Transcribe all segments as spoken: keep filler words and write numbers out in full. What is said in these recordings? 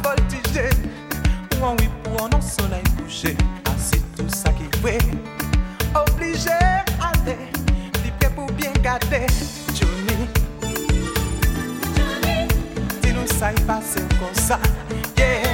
voltiger. Ou en oui pour un soleil couché. Assis tout ça qui fait. Obligé à aller. Libre pour bien garder. Johnny. Johnny. Dis-nous ça y passe comme ça. Yeah.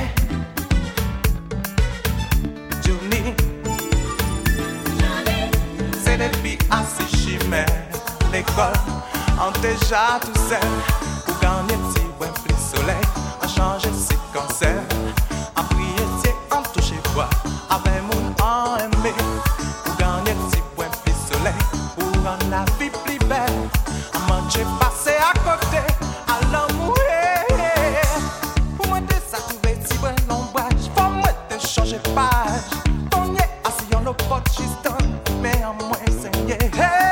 Johnny. Johnny. C'est les filles assez chimères. L'école en déjà tout seul. Pour gagner petit point plus soleil. En changer si cancer. En prier, en toucher bois. Avec mon en aimé. Pour gagner petit point plus soleil. Pour rendre la vie plus belle. En manger passer à côté. À l'amour. Pour moi de ça trouver petit point l'ombrage. Faut moi de changer page. Ton yé assis en l'eau pot juste. Mais en moins saigné. Hey!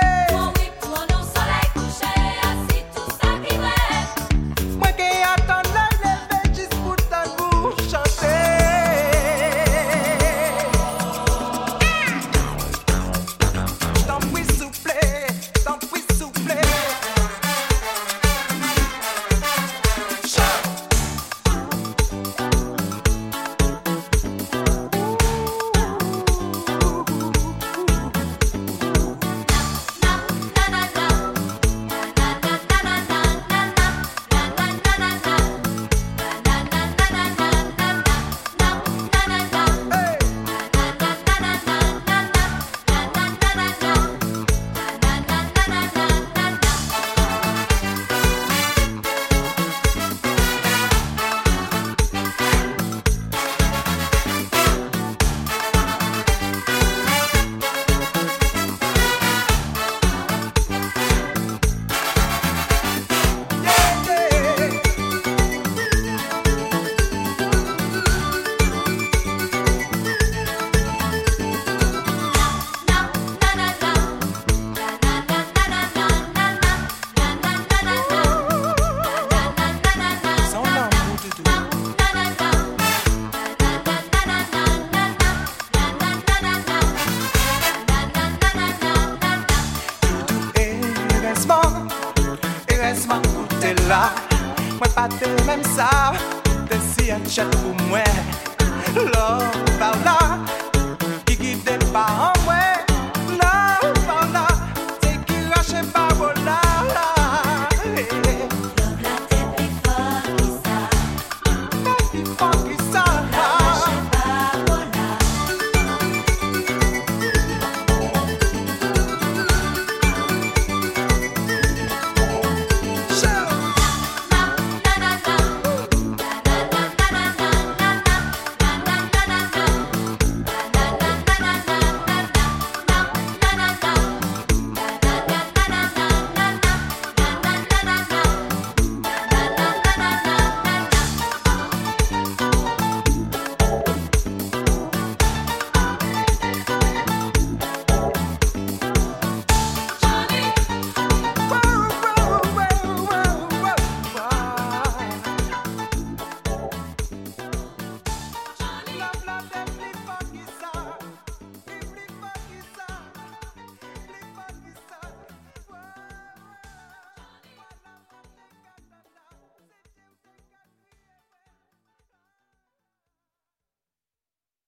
Laisse-moi goûter là. Moi pas de même ça. T'es si un chat pour moi. Love, par là.